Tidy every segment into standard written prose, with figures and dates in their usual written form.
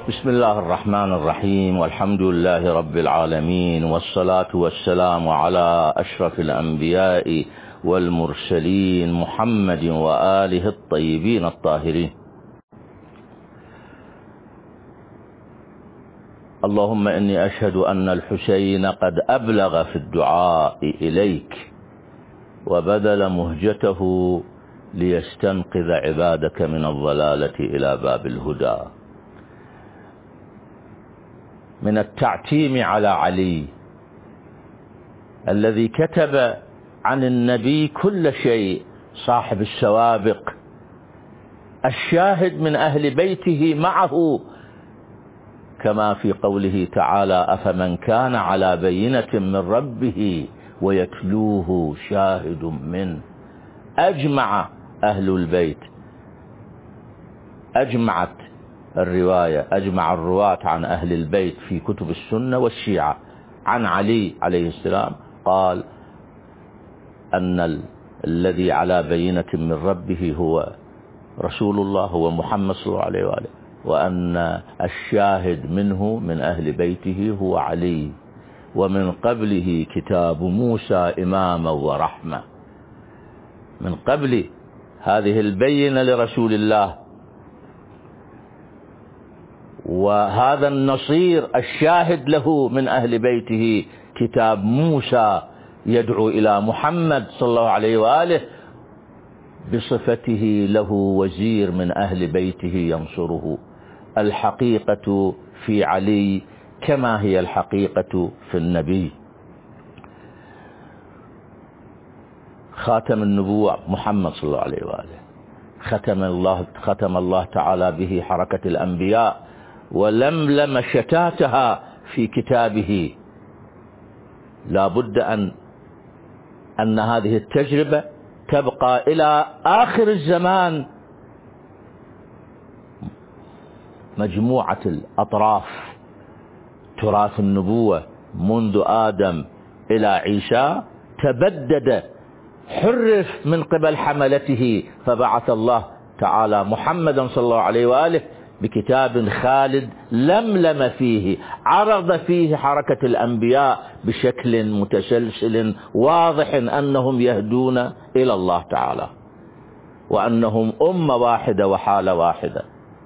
بسم الله الرحمن الرحيم، والحمد لله رب العالمين، والصلاة والسلام على أشرف الأنبياء والمرسلين محمد وآله الطيبين الطاهرين. اللهم إني أشهد أن الحسين قد أبلغ في الدعاء إليك وبذل مهجته ليستنقذ عبادك من الضلالة إلى باب الهدى. من التعتيم على علي الذي كتب عن النبي كل شيء، صاحب السوابق، الشاهد من أهل بيته معه، كما في قوله تعالى: أفمن كان على بينة من ربه ويتلوه شاهد منه. أجمع أهل البيت، أجمع الرواة عن أهل البيت في كتب السنة والشيعة عن علي عليه السلام، قال أن الذي على بينة من ربه هو رسول الله، هو محمد صلى الله عليه وآله، وأن الشاهد منه من أهل بيته هو علي، ومن قبله كتاب موسى إماما ورحمة. من قبل هذه البينة لرسول الله، وهذا النصير الشاهد له من أهل بيته كتاب موسى يدعو إلى محمد صلى الله عليه وآله بصفته له وزير من أهل بيته ينصره. الحقيقة في علي كما هي الحقيقة في النبي. خاتم النبوة محمد صلى الله عليه وآله، ختم الله تعالى به حركة الأنبياء ولملم شتاتها في كتابه. لا بد أن هذه التجربة تبقى إلى آخر الزمان مجموعة الأطراف. تراث النبوة منذ آدم إلى عيسى تبدد، حرف من قبل حملته، فبعث الله تعالى محمدا صلى الله عليه وآله بكتاب خالد لملم فيه، عرض فيه حركة الأنبياء بشكل متسلسل واضح أنهم يهدون إلى الله تعالى، وأنهم أمة واحدة وحالة واحدة.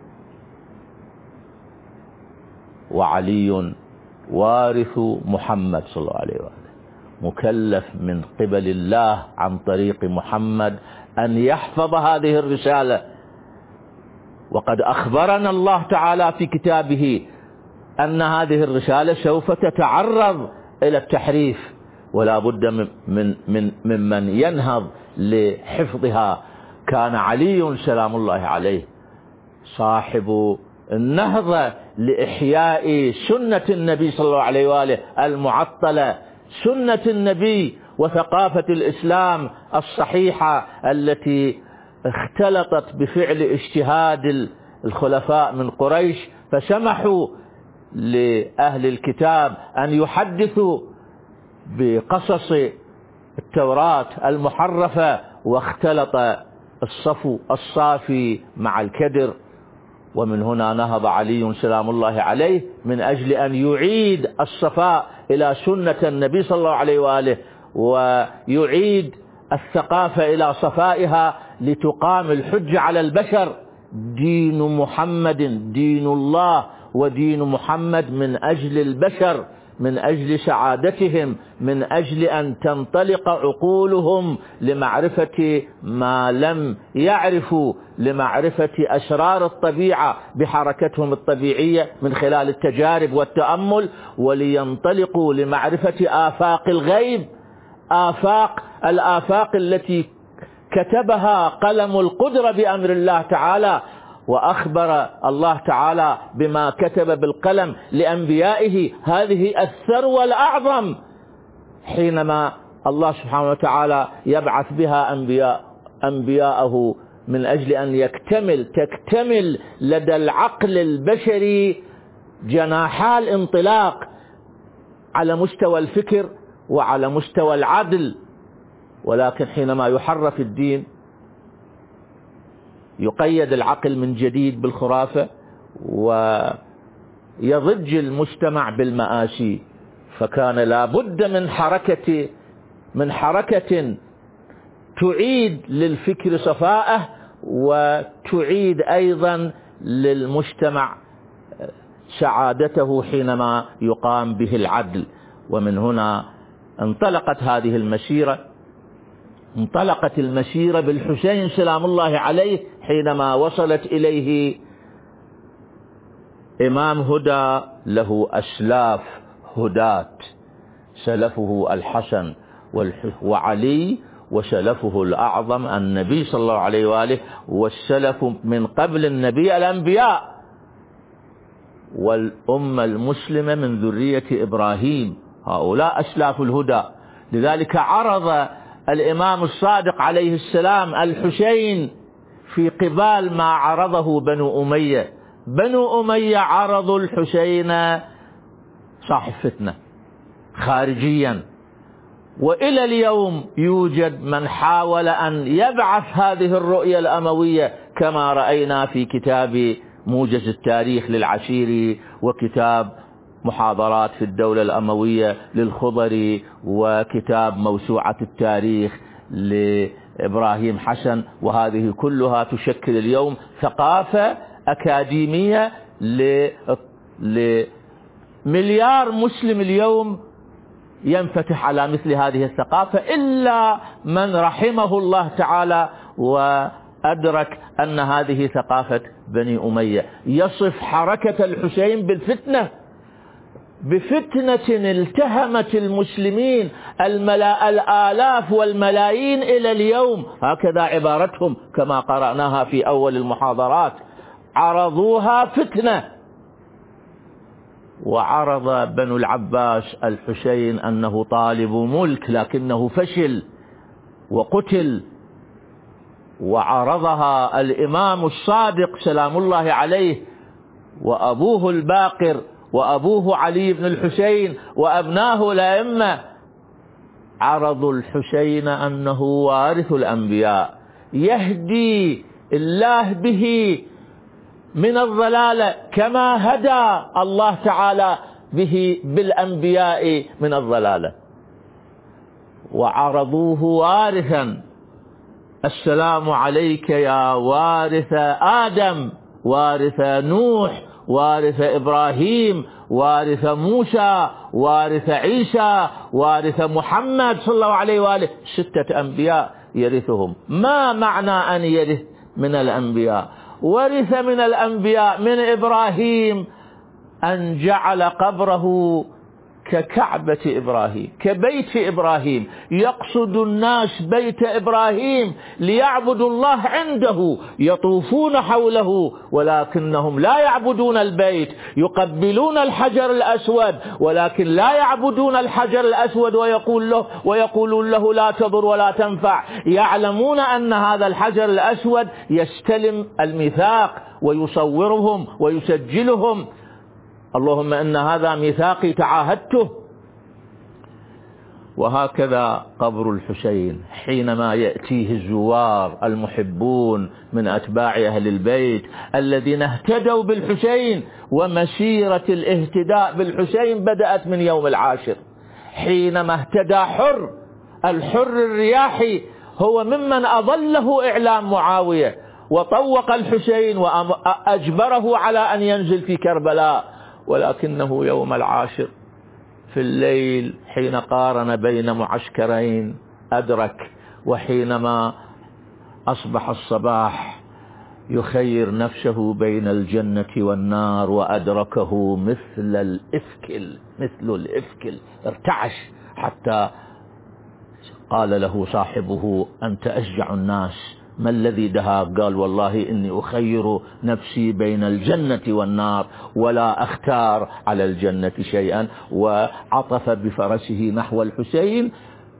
وعلي وارث محمد صلى الله عليه وآله، مكلف من قبل الله عن طريق محمد أن يحفظ هذه الرسالة. وقد أخبرنا الله تعالى في كتابه أن هذه الرسالة سوف تتعرض إلى التحريف، ولا بد ممن ينهض لحفظها. كان علي سلام الله عليه صاحب النهضة لإحياء سنة النبي صلى الله عليه وآله المعطلة، سنة النبي وثقافة الإسلام الصحيحة التي اختلطت بفعل اجتهاد الخلفاء من قريش، فسمحوا لأهل الكتاب أن يحدثوا بقصص التوراة المحرفة، واختلط الصفو الصافي مع الكدر. ومن هنا نهض علي سلام الله عليه من أجل أن يعيد الصفاء إلى سنة النبي صلى الله عليه وآله، ويعيد الثقافة إلى صفائها لتقام الحجة على البشر. دين محمد دين الله، ودين محمد من أجل البشر، من أجل سعادتهم، من أجل أن تنطلق عقولهم لمعرفة ما لم يعرفوا، لمعرفة أسرار الطبيعة بحركتهم الطبيعية من خلال التجارب والتأمل، ولينطلقوا لمعرفة آفاق الغيب، الآفاق التي كتبها قلم القدرة بأمر الله تعالى. وأخبر الله تعالى بما كتب بالقلم لأنبيائه هذه الثروة الأعظم، حينما الله سبحانه وتعالى يبعث بها أنبياءه من أجل أن تكتمل لدى العقل البشري جناحا الانطلاق على مستوى الفكر وعلى مستوى العدل. ولكن حينما يحرف الدين يقيد العقل من جديد بالخرافة، يضج المجتمع بالمآسي، فكان لا بد من حركة تعيد للفكر صفاءه وتعيد أيضا للمجتمع سعادته حينما يقام به العدل. ومن هنا انطلقت هذه المسيرة، انطلقت المسيرة بالحسين سلام الله عليه حينما وصلت إليه إمام هدى له أسلاف هداة، سلفه الحسن وعلي، وسلفه الأعظم النبي صلى الله عليه وآله، والسلف من قبل النبي الأنبياء، والأمة المسلمة من ذرية إبراهيم، هؤلاء أسلاف الهدى. لذلك عرض الإمام الصادق عليه السلام الحسين في قبال ما عرضه بنو أمية. بنو أمية عرضوا الحسين صاحب فتنة خارجيا، وإلى اليوم يوجد من حاول أن يبعث هذه الرؤية الأموية كما رأينا في كتاب موجز التاريخ للعشيري، وكتاب محاضرات في الدولة الأموية للخضري، وكتاب موسوعة التاريخ لإبراهيم حسن. وهذه كلها تشكل اليوم ثقافة أكاديمية لمليار مسلم اليوم ينفتح على مثل هذه الثقافة، إلا من رحمه الله تعالى وأدرك أن هذه ثقافة بني أمية. يصف حركة الحسين بالفتنة، بفتنة التهمت المسلمين الآلاف والملايين إلى اليوم، هكذا عبارتهم كما قرأناها في أول المحاضرات، عرضوها فتنة. وعرض بنو العباس الحسين أنه طالب ملك لكنه فشل وقتل، وعرضها الإمام الصادق سلام الله عليه وأبوه الباقر وأبوه علي بن الحسين وأبناه الأئمة، عرضوا الحسين أنه وارث الأنبياء، يهدي الله به من الضلال كما هدى الله تعالى به بالأنبياء من الضلال. وعرضوه وارثا، السلام عليك يا وارث آدم، وارث نوح، وارث إبراهيم، وارث موسى، وارث عيسى، وارث محمد صلى الله عليه وآله. 6 أنبياء يرثهم. ما معنى أن يرث من الأنبياء؟ ورث من الأنبياء من إبراهيم أن جعل قبره ككعبة إبراهيم، كبيت إبراهيم، يقصد الناس بيت إبراهيم ليعبدوا الله عنده، يطوفون حوله ولكنهم لا يعبدون البيت، يقبلون الحجر الأسود ولكن لا يعبدون الحجر الأسود، ويقولون له لا تضر ولا تنفع. يعلمون أن هذا الحجر الأسود يستلم الميثاق ويصورهم ويسجلهم، اللهم إن هذا ميثاقي تعاهدته. وهكذا قبر الحسين حينما يأتيه الزوار المحبون من أتباع أهل البيت الذين اهتدوا بالحسين، ومسيرة الاهتداء بالحسين بدأت من يوم العاشر حينما اهتدى الحر الرياحي، هو ممن أضله إعلام معاوية وطوق الحسين وأجبره على أن ينزل في كربلاء. ولكنه يوم العاشر في الليل حين قارن بين معسكرين أدرك، وحينما أصبح الصباح يخير نفسه بين الجنة والنار، وأدركه مثل الإفكل ارتعش، حتى قال له صاحبه أنت أشجع الناس، ما الذي دهاك؟ قال والله إني أخير نفسي بين الجنة والنار ولا أختار على الجنة شيئا. وعطف بفرسه نحو الحسين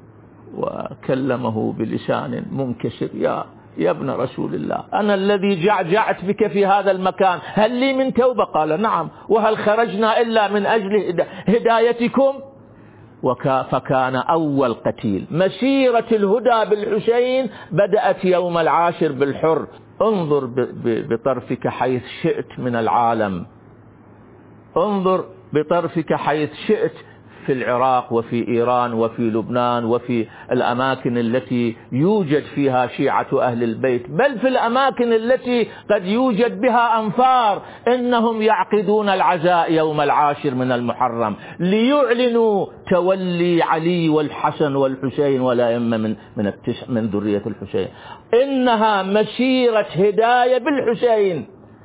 وكلمه بلسان منكسر، يا ابن رسول الله، أنا الذي جعجعت بك في هذا المكان، هل لي من توبة؟ قال نعم، وهل خرجنا إلا من أجل هدايتكم؟ فكان أول قتيل. مسيرة الهدى بالحسين بدأت يوم العاشر بالحر. انظر بطرفك حيث شئت من العالم، انظر بطرفك حيث شئت في العراق وفي إيران وفي لبنان وفي الأماكن التي يوجد فيها شيعة أهل البيت، بل في الأماكن التي قد يوجد بها أنفار، إنهم يعقدون العزاء يوم 10 من المحرم ليعلنوا تولي علي والحسن والحسين والأئمة من ذرية الحسين. إنها مسيرة هداية بالحسين،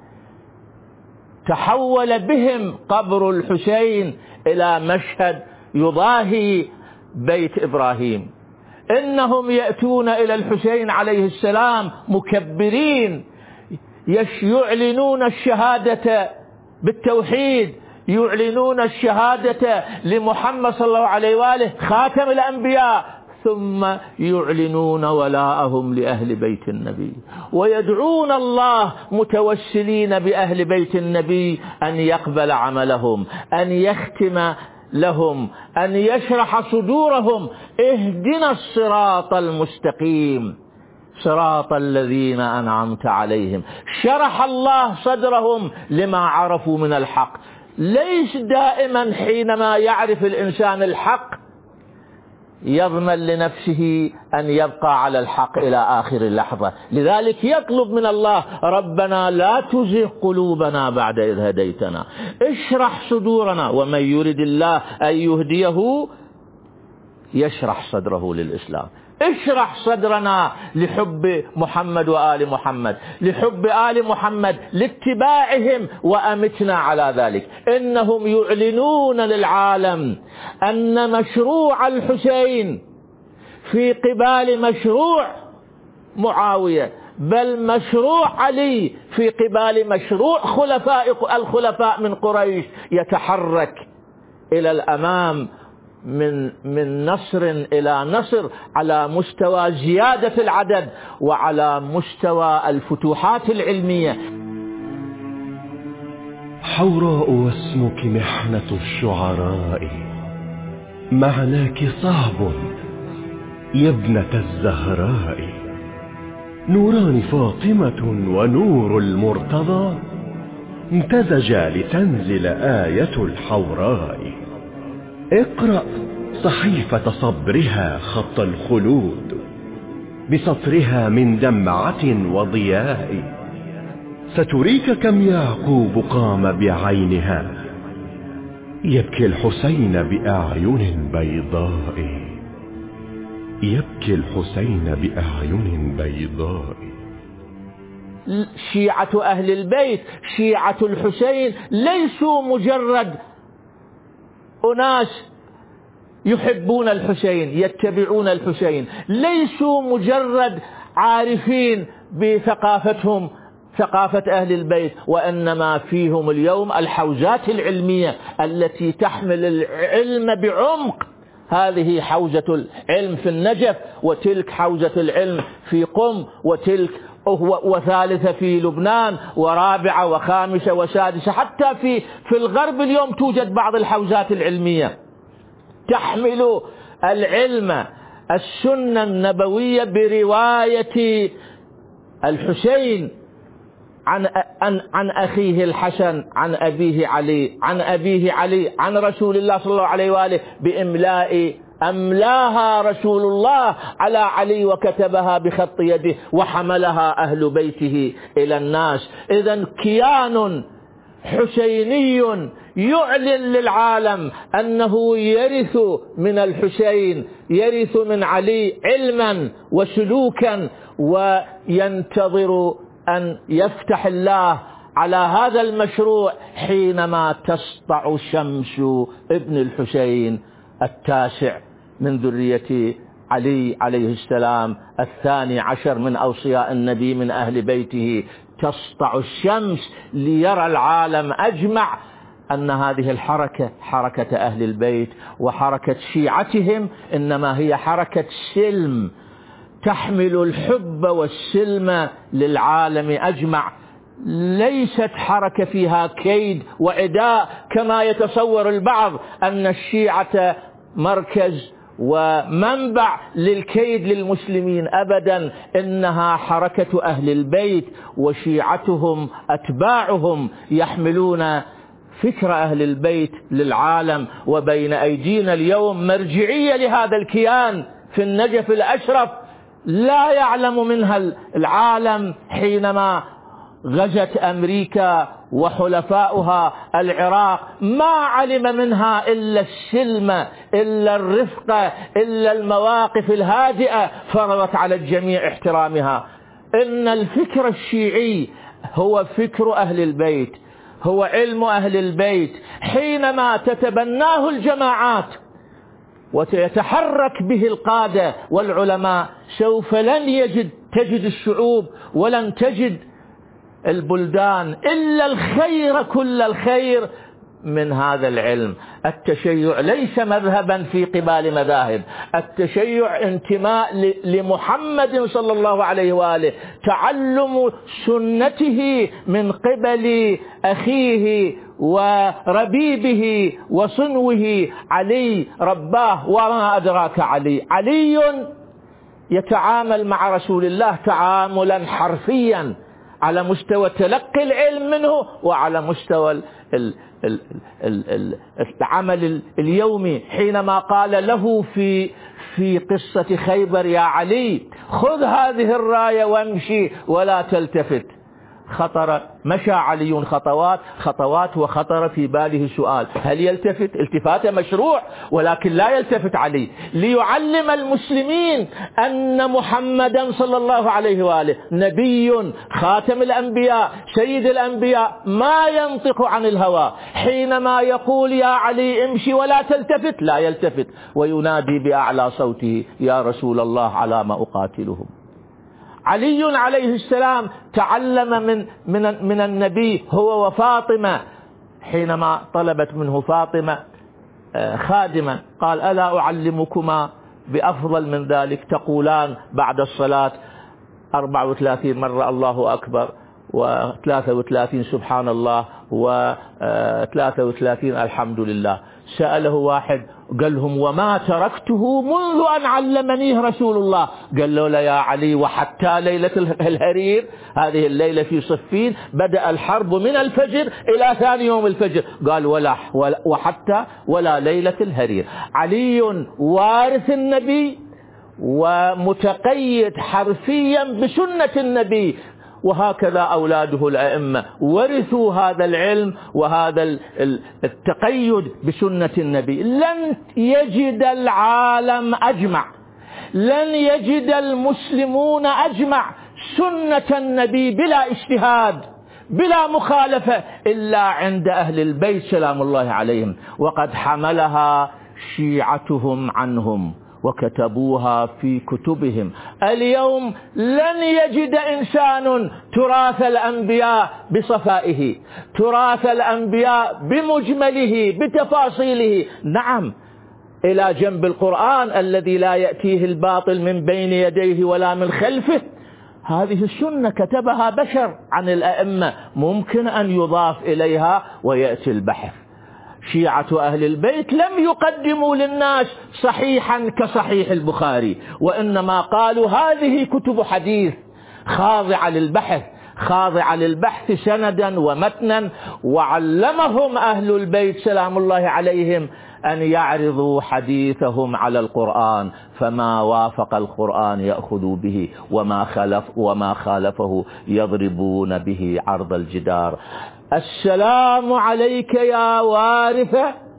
تحول بهم قبر الحسين إلى مشهد يضاهي بيت إبراهيم. إنهم يأتون إلى الحسين عليه السلام مكبرين، يعلنون الشهادة بالتوحيد، يعلنون الشهادة لمحمد صلى الله عليه وآله خاتم الأنبياء، ثم يعلنون ولاءهم لأهل بيت النبي، ويدعون الله متوسلين بأهل بيت النبي أن يقبل عملهم، أن يختم لهم، أن يشرح صدورهم. اهدنا الصراط المستقيم صراط الذين أنعمت عليهم. شرح الله صدرهم لما عرفوا من الحق. ليس دائما حينما يعرف الإنسان الحق يضمن لنفسه أن يبقى على الحق إلى آخر اللحظة، لذلك يطلب من الله: ربنا لا تزغ قلوبنا بعد إذ هديتنا، اشرح صدورنا. ومن يرد الله أن يهديه يشرح صدره للإسلام. اشرح صدرنا لحب محمد وآل محمد، لحب آل محمد، لاتباعهم، وأمتنا على ذلك. إنهم يعلنون للعالم أن مشروع الحسين في قبال مشروع معاوية، بل مشروع علي في قبال مشروع الخلفاء من قريش، يتحرك إلى الأمام من نصر إلى نصر، على مستوى زيادة العدد وعلى مستوى الفتوحات العلمية. حوراء واسمك محنة الشعراء، معناك صعب يا ابنة الزهراء. نوران فاطمة ونور المرتضى امتزجا لتنزل آية الحوراء. اقرأ صحيفة صبرها خط الخلود، بسطرها من دمعة وضياء. ستريك كم يعقوب قام بعينها، يبكي الحسين بأعين بيضاء، يبكي الحسين بأعين بيضاء. شيعة أهل البيت، شيعة الحسين، ليسوا مجرد أناس يحبون الحسين يتبعون الحسين، ليسوا مجرد عارفين بثقافتهم ثقافة أهل البيت، وإنما فيهم اليوم الحوزات العلمية التي تحمل العلم بعمق. هذه حوزة العلم في النجف، وتلك حوزة العلم في قم، وتلك وثالثة في لبنان، ورابعة وخامسة وسادسة. حتى في الغرب اليوم توجد بعض الحوزات العلمية تحمل العلم، السنة النبوية برواية الحسين عن أخيه الحسن، عن أبيه علي، عن أبيه علي، عن رسول الله صلى الله عليه وآله، بإملاء أملاها رسول الله على علي وكتبها بخط يده، وحملها أهل بيته إلى الناس. إذن كيان حسيني يعلن للعالم أنه يرث من الحسين، يرث من علي علما وسلوكا، وينتظر أن يفتح الله على هذا المشروع حينما تسطع شمس ابن الحسين 9 من ذرية علي عليه السلام، 12 من أوصياء النبي من أهل بيته. تسطع الشمس ليرى العالم أجمع أن هذه الحركة حركة أهل البيت وحركة شيعتهم إنما هي حركة سلم، تحمل الحب والسلم للعالم أجمع، ليست حركة فيها كيد وعداء كما يتصور البعض أن الشيعة مركز ومنبع للكيد للمسلمين. أبدا، إنها حركة أهل البيت، وشيعتهم أتباعهم يحملون فكر أهل البيت للعالم، وبين أيدينا اليوم مرجعية لهذا الكيان في النجف الأشرف لا يعلم منها العالم. حينما غزت أمريكا وحلفاؤها العراق ما علم منها إلا السلم، إلا الرفقة، إلا المواقف الهادئة فرضت على الجميع احترامها. إن الفكر الشيعي هو فكر أهل البيت، هو علم أهل البيت. حينما تتبناه الجماعات ويتحرك به القادة والعلماء سوف لن تجد الشعوب ولن تجد البلدان إلا الخير، كل الخير من هذا العلم. التشيع ليس مذهبا في قبال مذاهب، التشيع انتماء لمحمد صلى الله عليه وآله، تعلم سنته من قبل أخيه وربيبه وصنوه علي رباه. وما أدراك علي؟ علي يتعامل مع رسول الله تعاملا حرفيا على مستوى تلقي العلم منه وعلى مستوى العمل اليومي. حينما قال له في قصة خيبر: يا علي خذ هذه الراية وامشي ولا تلتفت، مشى علي خطوات وخطر في باله سؤال: هل يلتفت؟ التفاته مشروع، ولكن لا يلتفت علي، ليعلم المسلمين أن محمدا صلى الله عليه وآله نبي خاتم الأنبياء سيد الأنبياء ما ينطق عن الهوى. حينما يقول يا علي امشي ولا تلتفت لا يلتفت، وينادي بأعلى صوته: يا رسول الله على ما أقاتلهم. علي عليه السلام تعلم من النبي هو وفاطمة. حينما طلبت منه فاطمة خادما قال: ألا أعلمكما بأفضل من ذلك؟ تقولان بعد الصلاة 34 مرة الله أكبر، و33 سبحان الله، و33 الحمد لله. سأله واحد قال لهم: وما تركته منذ أن علمنيه رسول الله. قال له: يا علي وحتى ليلة الهرير، هذه الليلة في صفين بدأ الحرب من الفجر إلى ثاني يوم الفجر. قال: وحتى ولا ليلة الهرير. علي وارث النبي ومتقيد حرفيا بسنة النبي، وهكذا أولاده الأئمة ورثوا هذا العلم وهذا التقيد بسنة النبي. لن يجد العالم أجمع، لن يجد المسلمون أجمع سنة النبي بلا اجتهاد بلا مخالفة إلا عند أهل البيت سلام الله عليهم، وقد حملها شيعتهم عنهم وكتبوها في كتبهم. اليوم لن يجد إنسان تراث الأنبياء بصفائه، تراث الأنبياء بمجمله بتفاصيله. نعم، إلى جنب القرآن الذي لا يأتيه الباطل من بين يديه ولا من خلفه، هذه السنة كتبها بشر عن الأئمة، ممكن أن يضاف إليها ويأتي البحث. شيعة أهل البيت لم يقدموا للناس صحيحا كصحيح البخاري، وإنما قالوا هذه كتب حديث خاضعة للبحث، خاضعة للبحث سندا ومتنا. وعلمهم أهل البيت سلام الله عليهم أن يعرضوا حديثهم على القرآن، فما وافق القرآن يأخذوا به، وما خالفه يضربون به عرض الجدار. السلام عليك يا وارث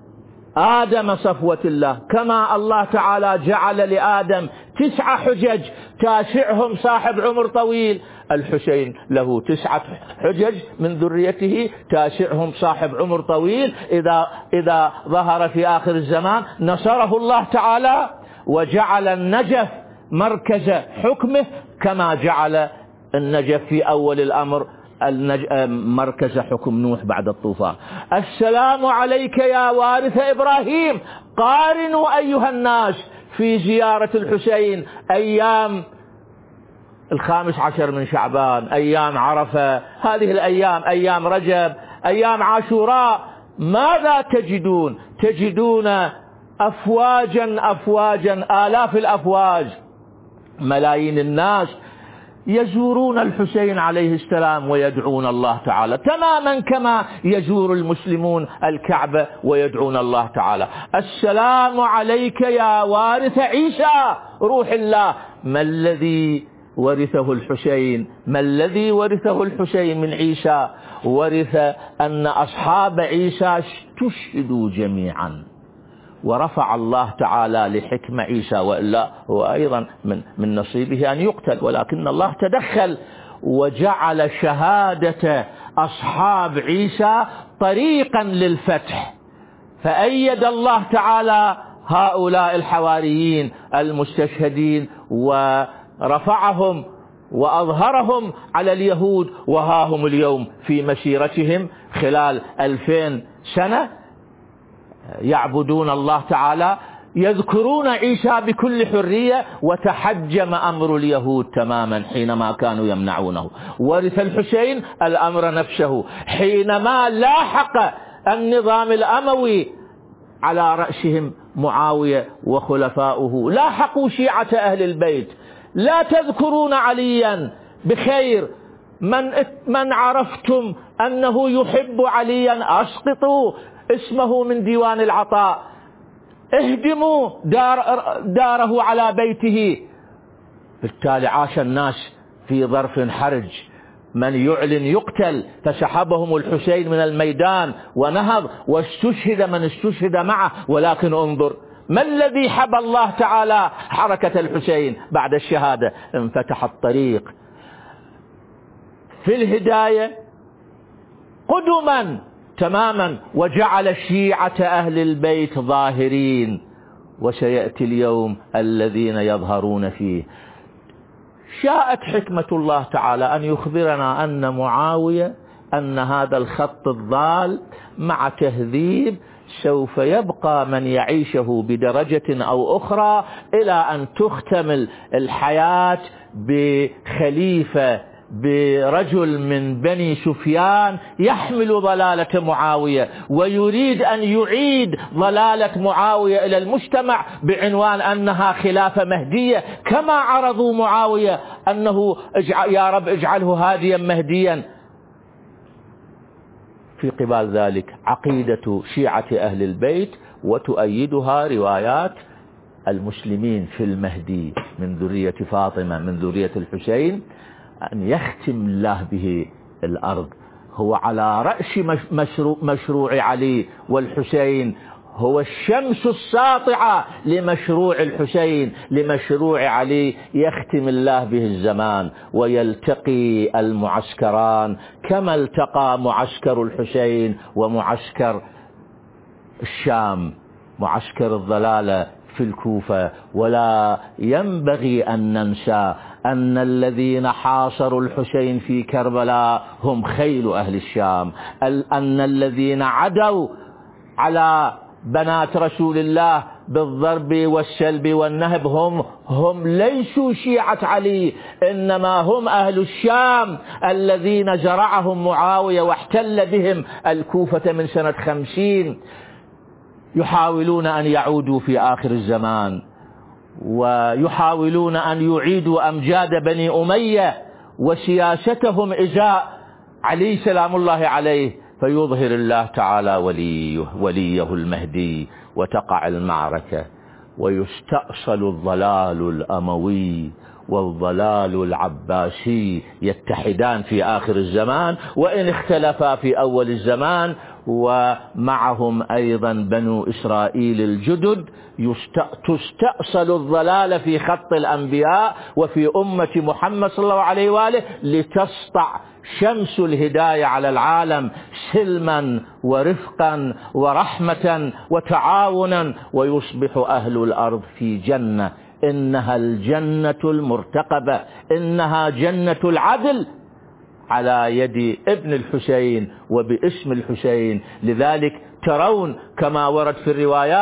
آدم صفوة الله، كما الله تعالى جعل لآدم 9 حجج تاسعهم صاحب عمر طويل. الحسين له 9 حجج من ذريته تاسعهم صاحب عمر طويل، إذا ظهر في آخر الزمان نصره الله تعالى وجعل النجف مركز حكمه، كما جعل النجف في أول الأمر مركز حكم نوح بعد الطوفان. السلام عليك يا وارث إبراهيم. قارنوا أيها الناس في زيارة الحسين أيام 15 من شعبان، أيام عرفة، هذه الأيام، أيام رجب، أيام عاشوراء، ماذا تجدون؟ تجدون أفواجا أفواجا، آلاف الأفواج، ملايين الناس يزورون الحسين عليه السلام ويدعون الله تعالى تماما كما يزور المسلمون الكعبة ويدعون الله تعالى. السلام عليك يا وارث عيسى روح الله. ما الذي ورثه الحسين؟ ما الذي ورثه الحسين من عيسى؟ ورث أن أصحاب عيسى استشهدوا جميعا، ورفع الله تعالى لحكم عيسى، وإلا هو أيضا من نصيبه أن يقتل، ولكن الله تدخل وجعل شهادة أصحاب عيسى طريقا للفتح، فأيد الله تعالى هؤلاء الحواريين المستشهدين ورفعهم وأظهرهم على اليهود، وها هم اليوم في مسيرتهم خلال 2000 سنة يعبدون الله تعالى، يذكرون عيسى بكل حرية، وتحجم أمر اليهود تماما حينما كانوا يمنعونه. ورث الحسين الأمر نفسه حينما لاحق النظام الأموي على رأسهم معاوية وخلفاؤه، لاحقوا شيعة أهل البيت. لا تذكرون عليا بخير، من عرفتم أنه يحب عليا أسقطوا اسمه من ديوان العطاء، اهدموا داره على بيته. بالتالي عاش الناس في ظرف حرج، من يعلن يقتل، فسحبهم الحسين من الميدان ونهض واستشهد من استشهد معه. ولكن انظر ما الذي حبى الله تعالى حركة الحسين بعد الشهادة؟ انفتح الطريق في الهداية قدما تماما، وجعل شيعة أهل البيت ظاهرين، وسيأتي اليوم الذين يظهرون فيه. شاءت حكمة الله تعالى أن يخبرنا أن معاوية أن هذا الخط الضال مع تهذيب سوف يبقى من يعيشه بدرجة أو أخرى إلى أن تختم الحياة بخليفة، برجل من بني سفيان يحمل ضلالة معاوية ويريد أن يعيد ضلالة معاوية إلى المجتمع بعنوان أنها خلافة مهدية، كما عرضوا معاوية أنه يا رب اجعله هاديا مهديا. في قبال ذلك عقيدة شيعة أهل البيت، وتؤيدها روايات المسلمين في المهدي من ذرية فاطمة من ذرية الحسين، أن يختم الله به الأرض. هو على رأس مشروع علي والحسين، هو الشمس الساطعة لمشروع الحسين، لمشروع علي، يختم الله به الزمان ويلتقي المعسكران كما التقى معسكر الحسين ومعسكر الشام، معسكر الضلالة في الكوفة. ولا ينبغي أن ننسى أن الذين حاصروا الحسين في كربلاء هم خيل أهل الشام، أن الذين عدوا على بنات رسول الله بالضرب والسلب والنهب هم ليسوا شيعة علي، إنما هم أهل الشام الذين زرعهم معاوية واحتل بهم الكوفة من سنة 50. يحاولون أن يعودوا في آخر الزمان، ويحاولون أن يعيدوا أمجاد بني أمية وسياستهم إزاء علي سلام الله عليه، فيظهر الله تعالى وليه المهدي، وتقع المعركة، ويستأصل الضلال الأموي والضلال العباسي، يتحدان في آخر الزمان، وإن اختلفا في أول الزمان. ومعهم أيضا بنو إسرائيل الجدد، تستأصل الضلال في خط الأنبياء وفي أمة محمد صلى الله عليه وآله، لتسطع شمس الهداية على العالم سلما ورفقا ورحمة وتعاونا، ويصبح أهل الأرض في جنة، إنها الجنة المرتقبة، إنها جنة العدل على يد ابن الحسين وباسم الحسين. لذلك ترون كما ورد في الروايات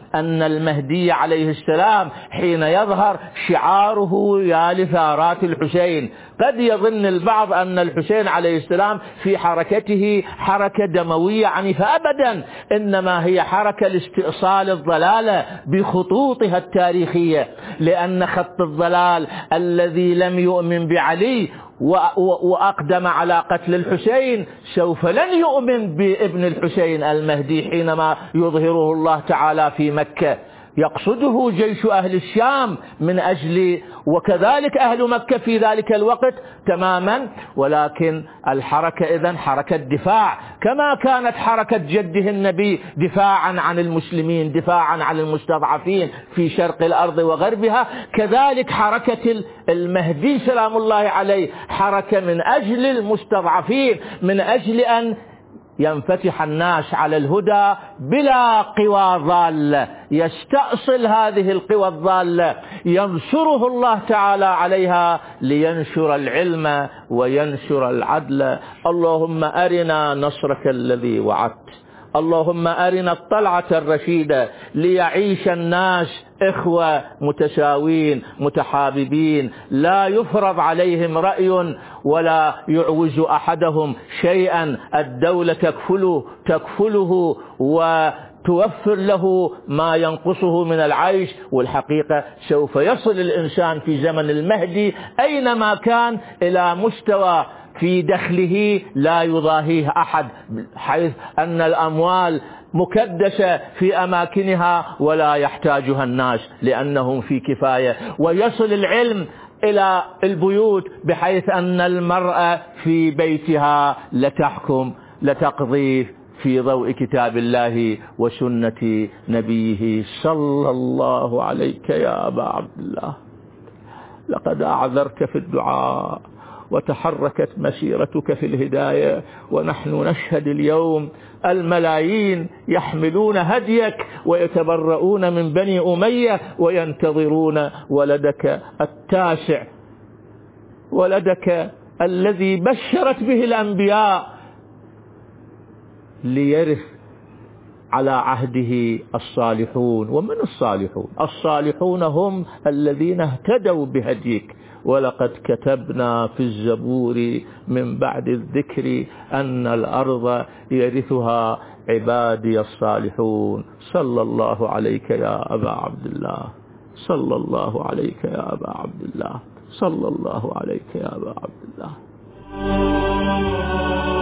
أن المهدي عليه السلام حين يظهر شعاره يا لثارات الحسين. قد يظن البعض أن الحسين عليه السلام في حركته حركة دموية عنيفة، أبدا، إنما هي حركة لاستئصال الضلالة بخطوطها التاريخية، لأن خط الضلال الذي لم يؤمن بعلي وأقدم على قتل الحسين سوف لن يؤمن بابن الحسين المهدي حينما يظهره الله تعالى في مكة. يقصده جيش أهل الشام من أجل، وكذلك أهل مكة في ذلك الوقت تماما، ولكن الحركة إذن حركة دفاع، كما كانت حركة جده النبي دفاعا عن المسلمين، دفاعا عن المستضعفين في شرق الأرض وغربها، كذلك حركة المهدي سلام الله عليه حركة من أجل المستضعفين، من أجل أن ينفتح الناس على الهدى بلا قوى ضالة، يستأصل هذه القوى الضالة، ينصره الله تعالى عليها لينشر العلم وينشر العدل. اللهم أرنا نصرك الذي وعدت، اللهم أرنا الطلعة الرشيدة ليعيش الناس إخوة متساوين متحاببين، لا يفرض عليهم رأي ولا يعوز أحدهم شيئا، الدولة تكفله وتوفر له ما ينقصه من العيش. والحقيقة سوف يصل الإنسان في زمن المهدي أينما كان إلى مستوى في دخله لا يضاهيه أحد، حيث أن الأموال مكدسة في أماكنها ولا يحتاجها الناس لأنهم في كفاية، ويصل العلم إلى البيوت بحيث أن المرأة في بيتها لتقضي في ضوء كتاب الله وسنة نبيه صلى الله عليك يا أبا عبد الله. لقد أعذرت في الدعاء وتحركت مسيرتك في الهداية، ونحن نشهد اليوم الملايين يحملون هديك ويتبرؤون من بني أمية وينتظرون ولدك التاسع، ولدك الذي بشرت به الأنبياء ليرث على عهده الصالحون. ومن الصالحون؟ الصالحون هم الذين اهتدوا بهديك. ولقد كتبنا في الزبور من بعد الذكر أن الأرض يرثها عبادي الصالحون. صلى الله عليك يا أبا عبد الله، صلى الله عليك يا أبا عبد الله، صلى الله عليك يا أبا عبد الله.